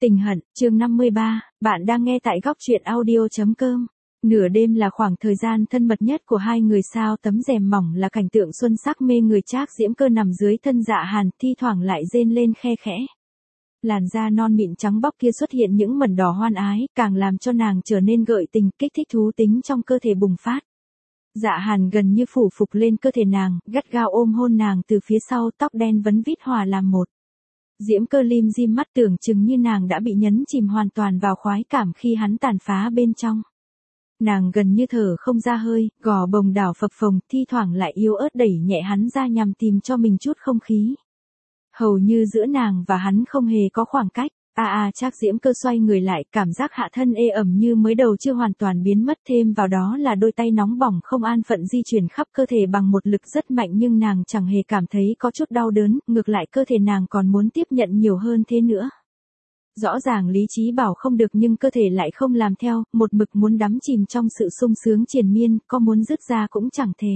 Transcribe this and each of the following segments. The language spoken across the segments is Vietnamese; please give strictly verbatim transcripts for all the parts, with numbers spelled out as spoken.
Tình hận, chương năm mươi ba, bạn đang nghe tại góc truyện audio.com. Nửa đêm là khoảng thời gian thân mật nhất của hai người sao tấm rèm mỏng là cảnh tượng xuân sắc mê người. Trác Diễm Cơ nằm dưới thân Dạ Hàn, thi thoảng lại rên lên khe khẽ. Làn da non mịn trắng bóc kia xuất hiện những mẩn đỏ hoan ái, càng làm cho nàng trở nên gợi tình, kích thích thú tính trong cơ thể bùng phát. Dạ Hàn gần như phủ phục lên cơ thể nàng, gắt gao ôm hôn nàng từ phía sau, tóc đen vấn vít hòa làm một. Diễm Cơ lim dim mắt, tưởng chừng như nàng đã bị nhấn chìm hoàn toàn vào khoái cảm khi hắn tàn phá bên trong. Nàng gần như thở không ra hơi, gò bồng đảo phập phồng, thi thoảng lại yếu ớt đẩy nhẹ hắn ra nhằm tìm cho mình chút không khí. Hầu như giữa nàng và hắn không hề có khoảng cách. A a Trác Diễm Cơ xoay người lại, cảm giác hạ thân ê ẩm như mới đầu chưa hoàn toàn biến mất, thêm vào đó là đôi tay nóng bỏng không an phận di chuyển khắp cơ thể bằng một lực rất mạnh, nhưng nàng chẳng hề cảm thấy có chút đau đớn, ngược lại cơ thể nàng còn muốn tiếp nhận nhiều hơn thế nữa. Rõ ràng lý trí bảo không được nhưng cơ thể lại không làm theo, một mực muốn đắm chìm trong sự sung sướng triền miên, có muốn dứt ra cũng chẳng thề.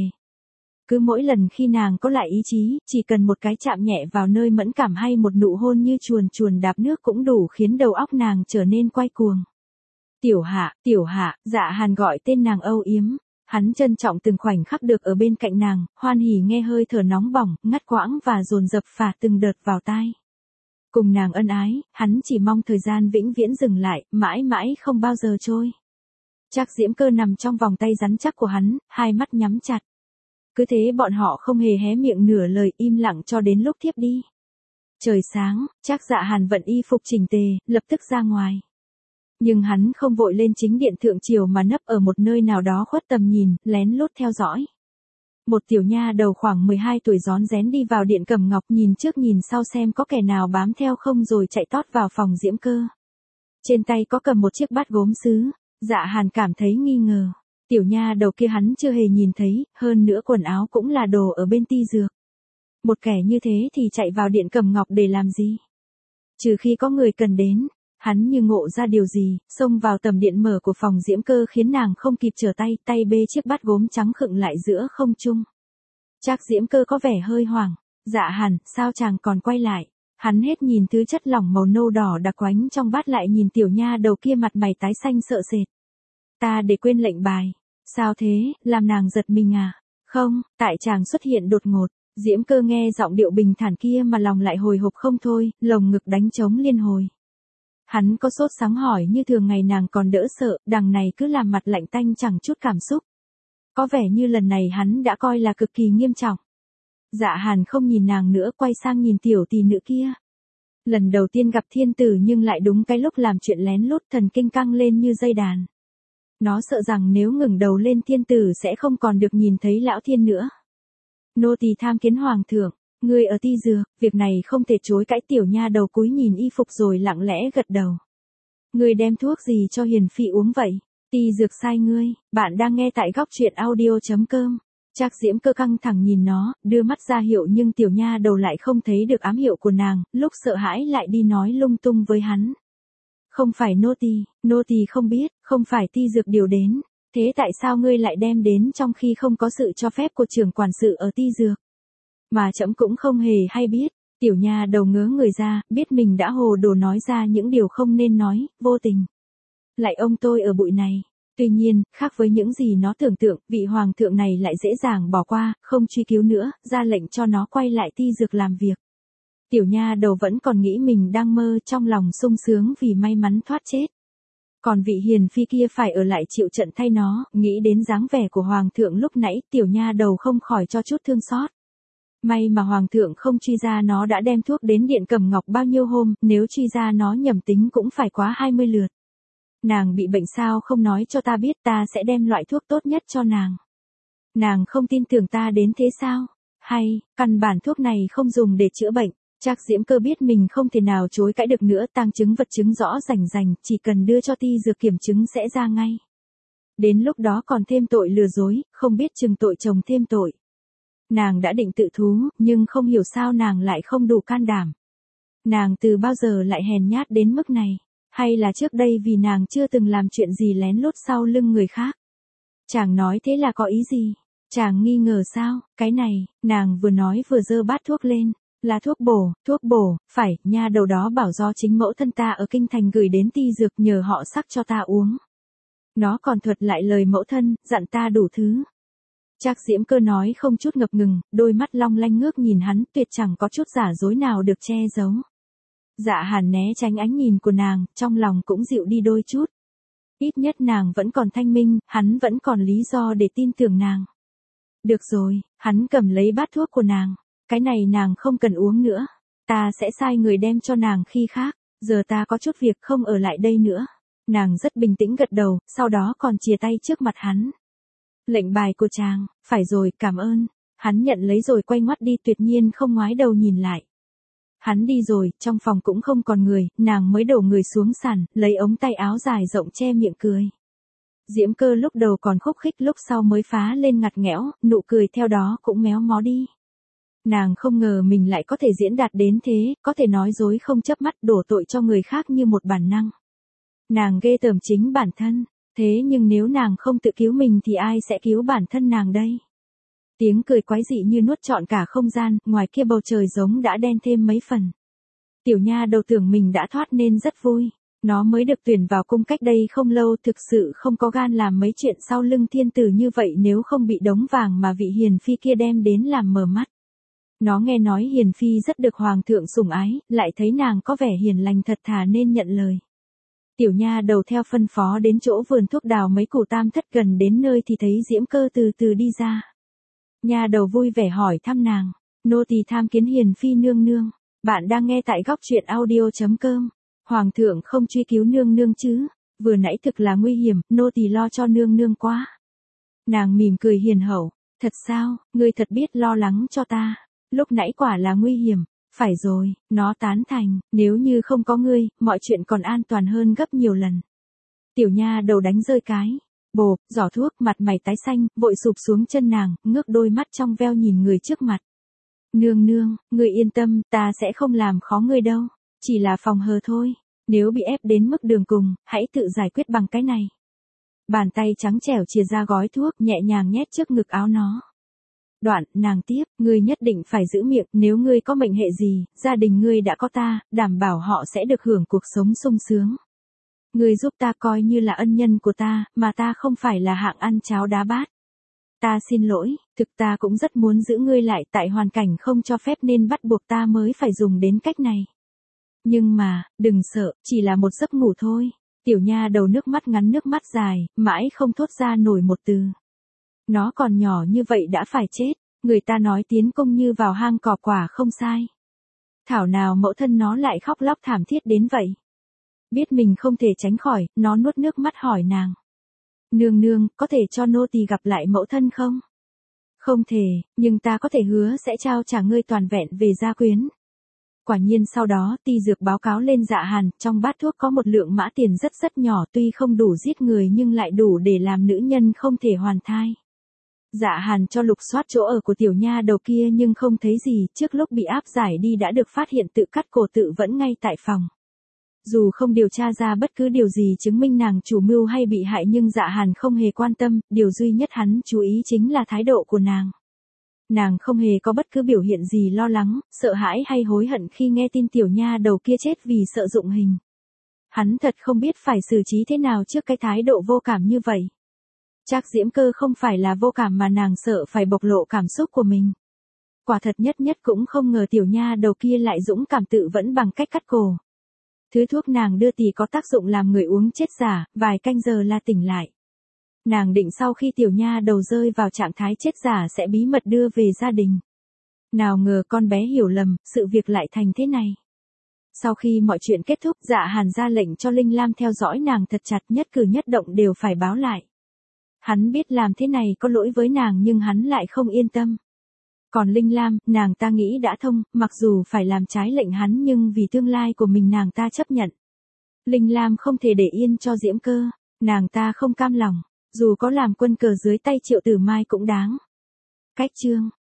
Cứ mỗi lần khi nàng có lại ý chí, chỉ cần một cái chạm nhẹ vào nơi mẫn cảm hay một nụ hôn như chuồn chuồn đạp nước cũng đủ khiến đầu óc nàng trở nên quay cuồng. Tiểu Hạ, Tiểu Hạ, Dạ Hàn gọi tên nàng âu yếm. Hắn trân trọng từng khoảnh khắc được ở bên cạnh nàng, hoan hỉ nghe hơi thở nóng bỏng, ngắt quãng và dồn dập phả từng đợt vào tai. Cùng nàng ân ái, hắn chỉ mong thời gian vĩnh viễn dừng lại, mãi mãi không bao giờ trôi. Trác Diễm Cơ nằm trong vòng tay rắn chắc của hắn, hai mắt nhắm chặt. Cứ thế bọn họ không hề hé miệng nửa lời, im lặng cho đến lúc thiếp đi. Trời sáng, Trác Dạ Hàn vận y phục chỉnh tề, lập tức ra ngoài. Nhưng hắn không vội lên chính điện thượng triều mà nấp ở một nơi nào đó khuất tầm nhìn, lén lút theo dõi. Một tiểu nha đầu khoảng mười hai tuổi rón rén đi vào điện Cẩm Ngọc, nhìn trước nhìn sau xem có kẻ nào bám theo không rồi chạy tót vào phòng Diễm Cơ. Trên tay có cầm một chiếc bát gốm sứ. Dạ Hàn cảm thấy nghi ngờ. Tiểu nha đầu kia hắn chưa hề nhìn thấy, hơn nữa quần áo cũng là đồ ở bên ti dược. Một kẻ như thế thì chạy vào điện Cẩm Ngọc để làm gì? Trừ khi có người cần đến. Hắn như ngộ ra điều gì, xông vào tầm điện mở của phòng Diễm Cơ khiến nàng không kịp trở tay, tay bê chiếc bát gốm trắng khựng lại giữa không trung. Trác Diễm Cơ có vẻ hơi hoảng. Dạ Hàn, sao chàng còn quay lại? Hắn hết nhìn thứ chất lỏng màu nâu đỏ đặc quánh trong bát lại nhìn tiểu nha đầu kia, mặt mày tái xanh sợ sệt. Ta để quên lệnh bài. Sao thế, làm nàng giật mình à? Không, tại chàng xuất hiện đột ngột. Diễm Cơ nghe giọng điệu bình thản kia mà lòng lại hồi hộp không thôi, lồng ngực đánh trống liên hồi. Hắn có sốt sắng hỏi như thường ngày, nàng còn đỡ sợ, đằng này cứ làm mặt lạnh tanh chẳng chút cảm xúc. Có vẻ như lần này hắn đã coi là cực kỳ nghiêm trọng. Dạ Hàn không nhìn nàng nữa, quay sang nhìn tiểu tỷ nữ kia. Lần đầu tiên gặp thiên tử nhưng lại đúng cái lúc làm chuyện lén lút, thần kinh căng lên như dây đàn. Nó sợ rằng nếu ngẩng đầu lên thiên tử sẽ không còn được nhìn thấy lão thiên nữa. Nô tỳ tham kiến hoàng thượng. Ngươi ở ti dược, việc này không thể chối cãi. Tiểu nha đầu cúi nhìn y phục rồi lặng lẽ gật đầu. Ngươi đem thuốc gì cho hiền phi uống vậy? Ti dược sai ngươi. Bạn đang nghe tại góc truyện audio.com. Trác Diễm Cơ căng thẳng nhìn nó, đưa mắt ra hiệu nhưng tiểu nha đầu lại không thấy được ám hiệu của nàng, lúc sợ hãi lại đi nói lung tung với hắn. Không phải nô tỳ, nô tỳ không biết, không phải ti dược điều đến. Thế tại sao ngươi lại đem đến trong khi không có sự cho phép của trưởng quản sự ở ti dược? Mà trẫm cũng không hề hay biết. Tiểu nha đầu ngớ người ra, biết mình đã hồ đồ nói ra những điều không nên nói, vô tình. Lại ông tôi ở bụi này. Tuy nhiên, khác với những gì nó tưởng tượng, vị hoàng thượng này lại dễ dàng bỏ qua, không truy cứu nữa, ra lệnh cho nó quay lại ti dược làm việc. Tiểu nha đầu vẫn còn nghĩ mình đang mơ, trong lòng sung sướng vì may mắn thoát chết. Còn vị hiền phi kia phải ở lại chịu trận thay nó, nghĩ đến dáng vẻ của hoàng thượng lúc nãy, tiểu nha đầu không khỏi cho chút thương xót. May mà hoàng thượng không truy ra nó đã đem thuốc đến điện Cẩm Ngọc bao nhiêu hôm, nếu truy ra nó nhầm tính cũng phải quá hai mươi lượt. Nàng bị bệnh sao không nói cho ta biết, ta sẽ đem loại thuốc tốt nhất cho nàng. Nàng không tin tưởng ta đến thế sao? Hay, căn bản thuốc này không dùng để chữa bệnh. Trác Diễm Cơ biết mình không thể nào chối cãi được nữa, tang chứng vật chứng rõ rành rành, chỉ cần đưa cho ti dược kiểm chứng sẽ ra ngay. Đến lúc đó còn thêm tội lừa dối, không biết chừng tội chồng thêm tội. Nàng đã định tự thú, nhưng không hiểu sao nàng lại không đủ can đảm. Nàng từ bao giờ lại hèn nhát đến mức này? Hay là trước đây vì nàng chưa từng làm chuyện gì lén lút sau lưng người khác? Chàng nói thế là có ý gì? Chàng nghi ngờ sao? Cái này, nàng vừa nói vừa giơ bát thuốc lên. Là thuốc bổ, thuốc bổ, phải, nha đầu đó bảo do chính mẫu thân ta ở kinh thành gửi đến ti dược nhờ họ sắc cho ta uống. Nó còn thuật lại lời mẫu thân, dặn ta đủ thứ. Trác Diễm Cơ nói không chút ngập ngừng, đôi mắt long lanh ngước nhìn hắn, tuyệt chẳng có chút giả dối nào được che giấu. Dạ Hàn né tránh ánh nhìn của nàng, trong lòng cũng dịu đi đôi chút. Ít nhất nàng vẫn còn thanh minh, hắn vẫn còn lý do để tin tưởng nàng. Được rồi, hắn cầm lấy bát thuốc của nàng. Cái này nàng không cần uống nữa. Ta sẽ sai người đem cho nàng khi khác. Giờ ta có chút việc không ở lại đây nữa. Nàng rất bình tĩnh gật đầu, sau đó còn chìa tay trước mặt hắn. Lệnh bài của chàng, phải rồi, cảm ơn. Hắn nhận lấy rồi quay ngoắt đi, tuyệt nhiên không ngoái đầu nhìn lại. Hắn đi rồi, trong phòng cũng không còn người, nàng mới đổ người xuống sàn, lấy ống tay áo dài rộng che miệng cười. Diễm Cơ lúc đầu còn khúc khích, lúc sau mới phá lên ngặt nghẽo, nụ cười theo đó cũng méo mó đi. Nàng không ngờ mình lại có thể diễn đạt đến thế, có thể nói dối không chớp mắt, đổ tội cho người khác như một bản năng. Nàng ghê tởm chính bản thân, thế nhưng nếu nàng không tự cứu mình thì ai sẽ cứu bản thân nàng đây? Tiếng cười quái dị như nuốt trọn cả không gian, ngoài kia bầu trời giống đã đen thêm mấy phần. Tiểu nha đầu tưởng mình đã thoát nên rất vui. Nó mới được tuyển vào cung cách đây không lâu, thực sự không có gan làm mấy chuyện sau lưng thiên tử như vậy nếu không bị đống vàng mà vị hiền phi kia đem đến làm mờ mắt. Nó nghe nói hiền phi rất được hoàng thượng sủng ái, lại thấy nàng có vẻ hiền lành thật thà nên nhận lời. Tiểu nha đầu theo phân phó đến chỗ vườn thuốc đào mấy củ tam thất, gần đến nơi thì thấy Diễm Cơ từ từ đi ra. Nha đầu vui vẻ hỏi thăm nàng, nô tỳ tham kiến hiền phi nương nương. Bạn đang nghe tại góc truyện audio chấm com. Hoàng thượng không truy cứu nương nương chứ? Vừa nãy thực là nguy hiểm, nô tỳ lo cho nương nương quá. Nàng mỉm cười hiền hậu, thật sao, ngươi thật biết lo lắng cho ta. Lúc nãy quả là nguy hiểm. Phải rồi, nó tán thành, nếu như không có ngươi, mọi chuyện còn an toàn hơn gấp nhiều lần. Tiểu nha đầu đánh rơi cái bộp, giỏ thuốc, mặt mày tái xanh, vội sụp xuống chân nàng, ngước đôi mắt trong veo nhìn người trước mặt. Nương nương, ngươi yên tâm, ta sẽ không làm khó ngươi đâu, chỉ là phòng hờ thôi, nếu bị ép đến mức đường cùng, hãy tự giải quyết bằng cái này. Bàn tay trắng trẻo chìa ra gói thuốc, nhẹ nhàng nhét trước ngực áo nó. Đoạn, nàng tiếp, ngươi nhất định phải giữ miệng, nếu ngươi có mệnh hệ gì, gia đình ngươi đã có ta, đảm bảo họ sẽ được hưởng cuộc sống sung sướng. Ngươi giúp ta coi như là ân nhân của ta, mà ta không phải là hạng ăn cháo đá bát. Ta xin lỗi, thực ta cũng rất muốn giữ ngươi lại, tại hoàn cảnh không cho phép nên bắt buộc ta mới phải dùng đến cách này. Nhưng mà, đừng sợ, chỉ là một giấc ngủ thôi. Tiểu nha đầu nước mắt ngắn nước mắt dài, mãi không thốt ra nổi một từ. Nó còn nhỏ như vậy đã phải chết, người ta nói tiến công như vào hang cọp quả không sai. Thảo nào mẫu thân nó lại khóc lóc thảm thiết đến vậy. Biết mình không thể tránh khỏi, nó nuốt nước mắt hỏi nàng. Nương nương, có thể cho nô tỳ gặp lại mẫu thân không? Không thể, nhưng ta có thể hứa sẽ trao trả ngươi toàn vẹn về gia quyến. Quả nhiên sau đó ti dược báo cáo lên Dạ Hàn, trong bát thuốc có một lượng mã tiền rất rất nhỏ, tuy không đủ giết người nhưng lại đủ để làm nữ nhân không thể hoàn thai. Dạ Hàn cho lục soát chỗ ở của tiểu nha đầu kia nhưng không thấy gì, trước lúc bị áp giải đi đã được phát hiện tự cắt cổ tự vẫn ngay tại phòng. Dù không điều tra ra bất cứ điều gì chứng minh nàng chủ mưu hay bị hại nhưng Dạ Hàn không hề quan tâm, điều duy nhất hắn chú ý chính là thái độ của nàng. Nàng không hề có bất cứ biểu hiện gì lo lắng, sợ hãi hay hối hận khi nghe tin tiểu nha đầu kia chết vì sợ dụng hình. Hắn thật không biết phải xử trí thế nào trước cái thái độ vô cảm như vậy. Trác Diễm Cơ không phải là vô cảm mà nàng sợ phải bộc lộ cảm xúc của mình. Quả thật nhất nhất cũng không ngờ tiểu nha đầu kia lại dũng cảm tự vẫn bằng cách cắt cổ. Thứ thuốc nàng đưa thì có tác dụng làm người uống chết giả, vài canh giờ là tỉnh lại. Nàng định sau khi tiểu nha đầu rơi vào trạng thái chết giả sẽ bí mật đưa về gia đình. Nào ngờ con bé hiểu lầm, sự việc lại thành thế này. Sau khi mọi chuyện kết thúc, Dạ Hàn ra lệnh cho Linh Lam theo dõi nàng thật chặt, nhất cử nhất động đều phải báo lại. Hắn biết làm thế này có lỗi với nàng nhưng hắn lại không yên tâm. Còn Linh Lam, nàng ta nghĩ đã thông, mặc dù phải làm trái lệnh hắn nhưng vì tương lai của mình nàng ta chấp nhận. Linh Lam không thể để yên cho Diễm Cơ, nàng ta không cam lòng, dù có làm quân cờ dưới tay Triệu Tử Mai cũng đáng. Cách chương